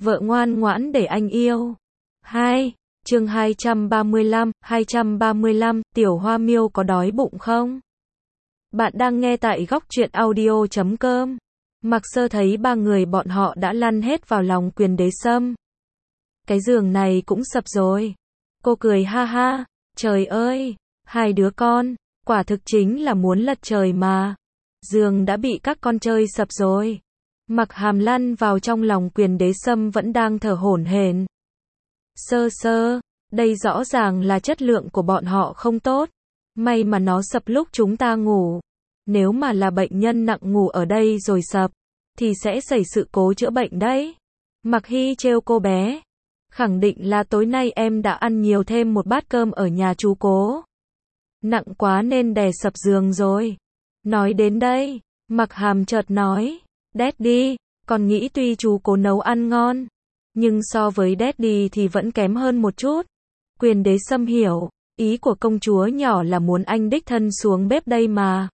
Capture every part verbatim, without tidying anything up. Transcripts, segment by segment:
vợ ngoan ngoãn để anh yêu. hai. Chương hai trăm ba mươi lăm, hai trăm ba mươi lăm, Tiểu Hoa Miêu có đói bụng không? Bạn đang nghe tại góc truyện audio chấm com. Mạc Sơ thấy ba người bọn họ đã lăn hết vào lòng Quyền Đế Sâm. Cái giường này cũng sập rồi. Cô cười ha ha, trời ơi, hai đứa con, quả thực chính là muốn lật trời mà. Giường đã bị các con chơi sập rồi. Mạc Hàm lăn vào trong lòng Quyền Đế Sâm vẫn đang thở hổn hển. Sơ sơ, đây rõ ràng là chất lượng của bọn họ không tốt. May mà nó sập lúc chúng ta ngủ. Nếu mà là bệnh nhân nặng ngủ ở đây rồi sập, thì sẽ xảy sự cố chữa bệnh đấy. Mạc Hy trêu cô bé. Khẳng định là tối nay em đã ăn nhiều thêm một bát cơm ở nhà chú Cố. Nặng quá nên đè sập giường rồi. Nói đến đây, Mạc Hàm chợt nói, Daddy, con nghĩ tuy chú Cố nấu ăn ngon, nhưng so với Daddy thì vẫn kém hơn một chút. Quyền Đế Sâm hiểu, ý của công chúa nhỏ là muốn anh đích thân xuống bếp đây mà.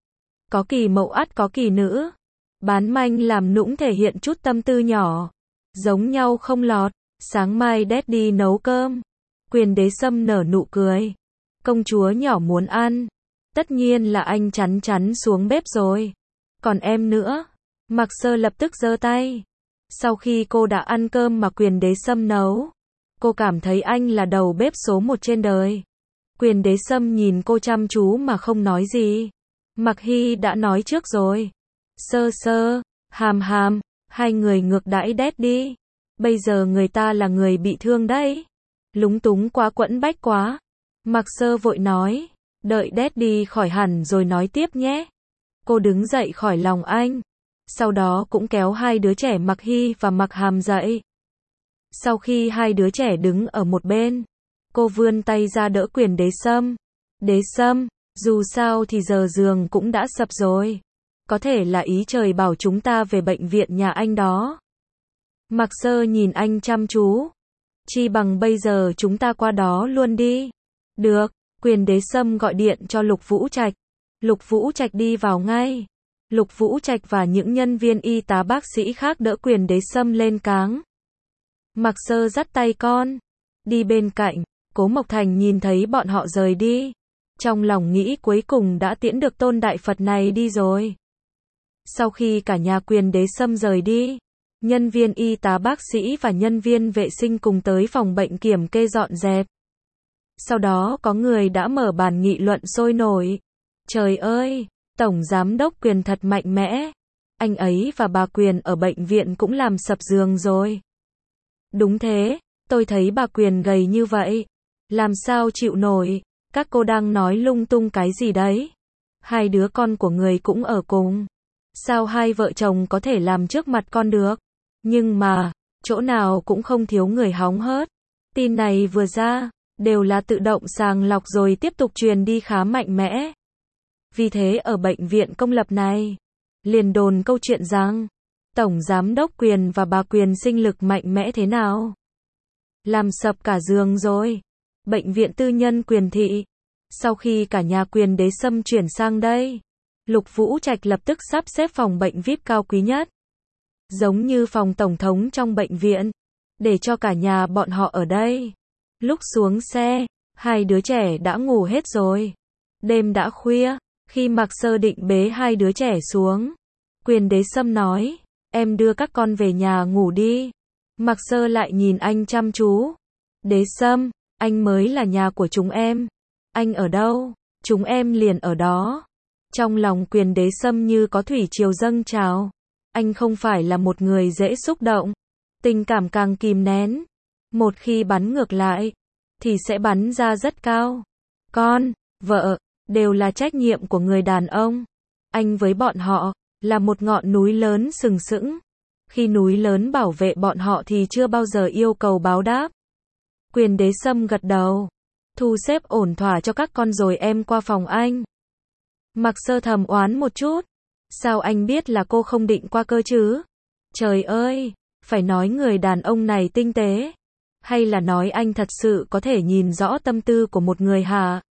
Có kỳ mậu ắt có kỳ nữ. Bán manh làm nũng thể hiện chút tâm tư nhỏ. Giống nhau không lọt. Sáng mai Daddy nấu cơm. Quyền Đế Sâm nở nụ cười. Công chúa nhỏ muốn ăn. Tất nhiên là anh chắn chắn xuống bếp rồi. Còn em nữa. Mạc Sơ lập tức giơ tay. Sau khi cô đã ăn cơm mà Quyền Đế Sâm nấu, cô cảm thấy anh là đầu bếp số một trên đời. Quyền Đế Sâm nhìn cô chăm chú mà không nói gì. Mạc Hy đã nói trước rồi. Sơ sơ, Hàm Hàm, hai người ngược đãi Daddy. Bây giờ người ta là người bị thương đấy. Lúng túng quá quẫn bách quá. Mạc Sơ vội nói, đợi Daddy khỏi hẳn rồi nói tiếp nhé. Cô đứng dậy khỏi lòng anh. Sau đó cũng kéo hai đứa trẻ Mạc Hy và Mạc Hàm dậy. Sau khi hai đứa trẻ đứng ở một bên, cô vươn tay ra đỡ Quyền Đế Sâm. Đế Sâm, dù sao thì giờ giường cũng đã sập rồi. Có thể là ý trời bảo chúng ta về bệnh viện nhà anh đó. Mạc Sơ nhìn anh chăm chú. Chi bằng bây giờ chúng ta qua đó luôn đi. Được, Quyền Đế Sâm gọi điện cho Lục Vũ Trạch. Lục Vũ Trạch đi vào ngay. Lục Vũ Trạch và những nhân viên y tá bác sĩ khác đỡ Quyền Đế Sâm lên cáng. Mạc Sơ dắt tay con. Đi bên cạnh, Cố Mộc Thành nhìn thấy bọn họ rời đi. Trong lòng nghĩ cuối cùng đã tiễn được tôn đại Phật này đi rồi. Sau khi cả nhà Quyền Đế Sâm rời đi, nhân viên y tá bác sĩ và nhân viên vệ sinh cùng tới phòng bệnh kiểm kê dọn dẹp. Sau đó có người đã mở bàn nghị luận sôi nổi. Trời ơi, Tổng Giám đốc Quyền thật mạnh mẽ. Anh ấy và bà Quyền ở bệnh viện cũng làm sập giường rồi. Đúng thế, tôi thấy bà Quyền gầy như vậy. Làm sao chịu nổi, các cô đang nói lung tung cái gì đấy. Hai đứa con của người cũng ở cùng. Sao hai vợ chồng có thể làm trước mặt con được? Nhưng mà, chỗ nào cũng không thiếu người hóng hớt. Tin này vừa ra, đều là tự động sàng lọc rồi tiếp tục truyền đi khá mạnh mẽ. Vì thế ở bệnh viện công lập này, liền đồn câu chuyện rằng, Tổng Giám đốc Quyền và bà Quyền sinh lực mạnh mẽ thế nào? Làm sập cả giường rồi. Bệnh viện tư nhân Quyền thị. Sau khi cả nhà Quyền Đế Sâm chuyển sang đây, Lục Vũ Trạch lập tức sắp xếp phòng bệnh vi ai pi cao quý nhất. Giống như phòng tổng thống trong bệnh viện. Để cho cả nhà bọn họ ở đây. Lúc xuống xe, hai đứa trẻ đã ngủ hết rồi. Đêm đã khuya, khi Mạc Sơ định bế hai đứa trẻ xuống, Quyền Đế Sâm nói, em đưa các con về nhà ngủ đi. Mạc Sơ lại nhìn anh chăm chú. Đế Sâm, anh mới là nhà của chúng em. Anh ở đâu, chúng em liền ở đó. Trong lòng Quyền Đế Sâm như có thủy triều dâng trào. Anh không phải là một người dễ xúc động. Tình cảm càng kìm nén. Một khi bắn ngược lại, thì sẽ bắn ra rất cao. Con, vợ, đều là trách nhiệm của người đàn ông. Anh với bọn họ, là một ngọn núi lớn sừng sững. Khi núi lớn bảo vệ bọn họ thì chưa bao giờ yêu cầu báo đáp. Quyền Đế Sâm gật đầu. Thu xếp ổn thỏa cho các con rồi em qua phòng anh. Mạc Sơ thầm oán một chút. Sao anh biết là cô không định qua cơ chứ? Trời ơi, phải nói người đàn ông này tinh tế. Hay là nói anh thật sự có thể nhìn rõ tâm tư của một người hả?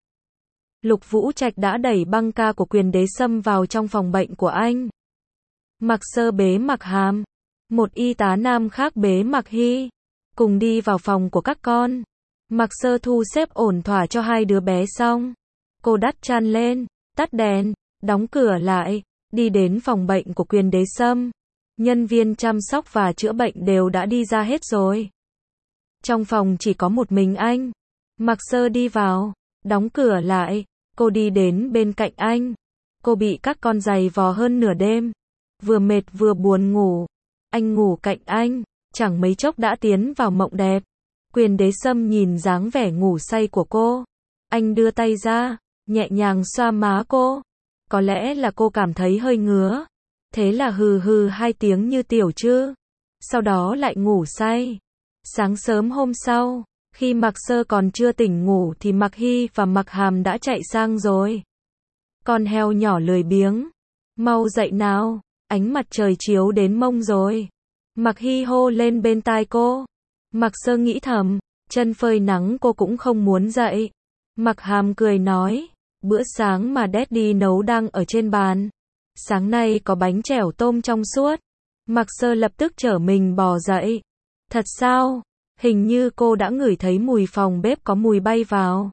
Lục Vũ Trạch đã đẩy băng ca của Quyền Đế Sâm vào trong phòng bệnh của anh. Mạc Sơ bế Mạc Hàm. Một y tá nam khác bế Mạc Hy, cùng đi vào phòng của các con. Mạc Sơ thu xếp ổn thỏa cho hai đứa bé xong. Cô đắp chăn lên, tắt đèn, đóng cửa lại, đi đến phòng bệnh của Quyền Đế Sâm. Nhân viên chăm sóc và chữa bệnh đều đã đi ra hết rồi. Trong phòng chỉ có một mình anh. Mạc Sơ đi vào, đóng cửa lại, cô đi đến bên cạnh anh. Cô bị các con giày vò hơn nửa đêm, vừa mệt vừa buồn ngủ. Anh ngủ cạnh anh, chẳng mấy chốc đã tiến vào mộng đẹp. Quyền Đế Sâm nhìn dáng vẻ ngủ say của cô. Anh đưa tay ra, nhẹ nhàng xoa má cô. Có lẽ là cô cảm thấy hơi ngứa. Thế là hừ hừ hai tiếng như tiểu trư. Sau đó lại ngủ say. Sáng sớm hôm sau, khi Mạc Sơ còn chưa tỉnh ngủ thì Mạc Hy và Mạc Hàm đã chạy sang rồi. Con heo nhỏ lười biếng. Mau dậy nào, ánh mặt trời chiếu đến mông rồi. Mạc Hy hô lên bên tai cô. Mạc Sơ nghĩ thầm, chân phơi nắng cô cũng không muốn dậy. Mạc Hàm cười nói, bữa sáng mà Daddy nấu đang ở trên bàn. Sáng nay có bánh chèo tôm trong suốt. Mạc Sơ lập tức trở mình bò dậy. Thật sao? Hình như cô đã ngửi thấy mùi phòng bếp có mùi bay vào.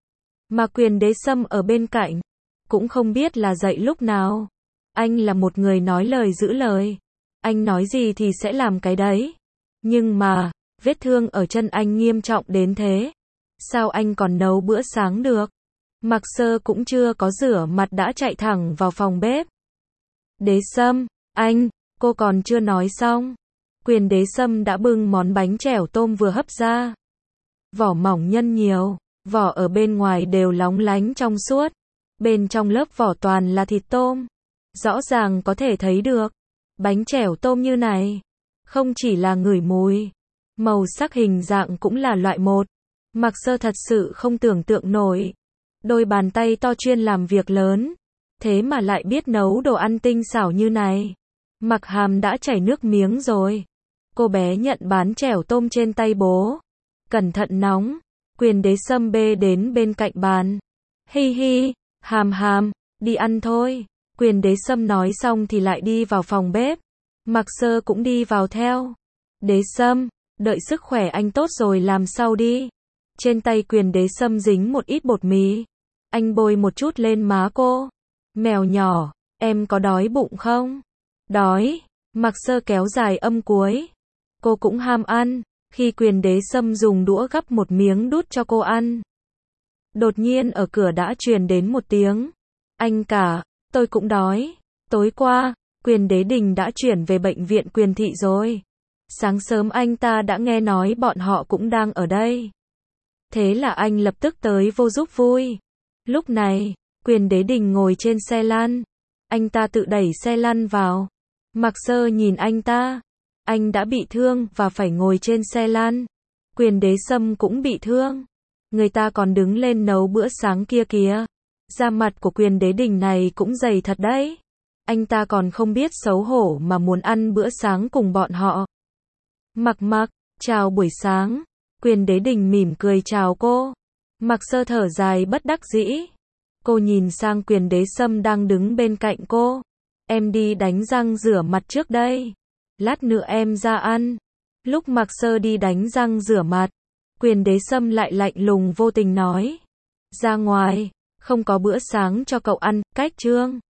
Mà Quyền Đế Sâm ở bên cạnh, cũng không biết là dậy lúc nào. Anh là một người nói lời giữ lời. Anh nói gì thì sẽ làm cái đấy. Nhưng mà, vết thương ở chân anh nghiêm trọng đến thế. Sao anh còn nấu bữa sáng được? Mạc Sơ cũng chưa có rửa mặt đã chạy thẳng vào phòng bếp. Đế Sâm, anh, cô còn chưa nói xong. Quyền Đế Sâm đã bưng món bánh chèo tôm vừa hấp ra. Vỏ mỏng nhân nhiều, vỏ ở bên ngoài đều lóng lánh trong suốt. Bên trong lớp vỏ toàn là thịt tôm. Rõ ràng có thể thấy được. Bánh chèo tôm như này, không chỉ là ngửi mùi, màu sắc hình dạng cũng là loại một. Mạc Sơ thật sự không tưởng tượng nổi. Đôi bàn tay to chuyên làm việc lớn, thế mà lại biết nấu đồ ăn tinh xảo như này. Mạc Hàm đã chảy nước miếng rồi. Cô bé nhận bán chèo tôm trên tay bố. Cẩn thận nóng. Quyền Đế Sâm bê đến bên cạnh bàn. Hi hi, Hàm Hàm, đi ăn thôi. Quyền Đế Sâm nói xong thì lại đi vào phòng bếp. Mạc Sơ cũng đi vào theo. Đế Sâm, đợi sức khỏe anh tốt rồi làm sau đi. Trên tay Quyền Đế Sâm dính một ít bột mì. Anh bôi một chút lên má cô. Mèo nhỏ, em có đói bụng không? Đói. Mạc Sơ kéo dài âm cuối. Cô cũng ham ăn. Khi Quyền Đế Sâm dùng đũa gắp một miếng đút cho cô ăn. Đột nhiên ở cửa đã truyền đến một tiếng. Anh cả, tôi cũng đói. Tối qua, Quyền Đế Đình đã chuyển về bệnh viện Quyền Thị rồi. Sáng sớm anh ta đã nghe nói bọn họ cũng đang ở đây. Thế là anh lập tức tới vô giúp vui. Lúc này, Quyền Đế Đình ngồi trên xe lăn. Anh ta tự đẩy xe lăn vào. Mạc Sơ nhìn anh ta. Anh đã bị thương và phải ngồi trên xe lăn. Quyền Đế Sâm cũng bị thương. Người ta còn đứng lên nấu bữa sáng kia kìa. Da mặt của Quyền Đế Đình này cũng dày thật đấy. Anh ta còn không biết xấu hổ mà muốn ăn bữa sáng cùng bọn họ. Mạc Mạc, chào buổi sáng. Quyền Đế Đình mỉm cười chào cô. Mạc Sơ thở dài bất đắc dĩ. Cô nhìn sang Quyền Đế Sâm đang đứng bên cạnh cô. Em đi đánh răng rửa mặt trước đây. Lát nữa em ra ăn. Lúc Mạc Sơ đi đánh răng rửa mặt, Quyền Đế Sâm lại lạnh lùng vô tình nói. Ra ngoài, không có bữa sáng cho cậu ăn, cách trương.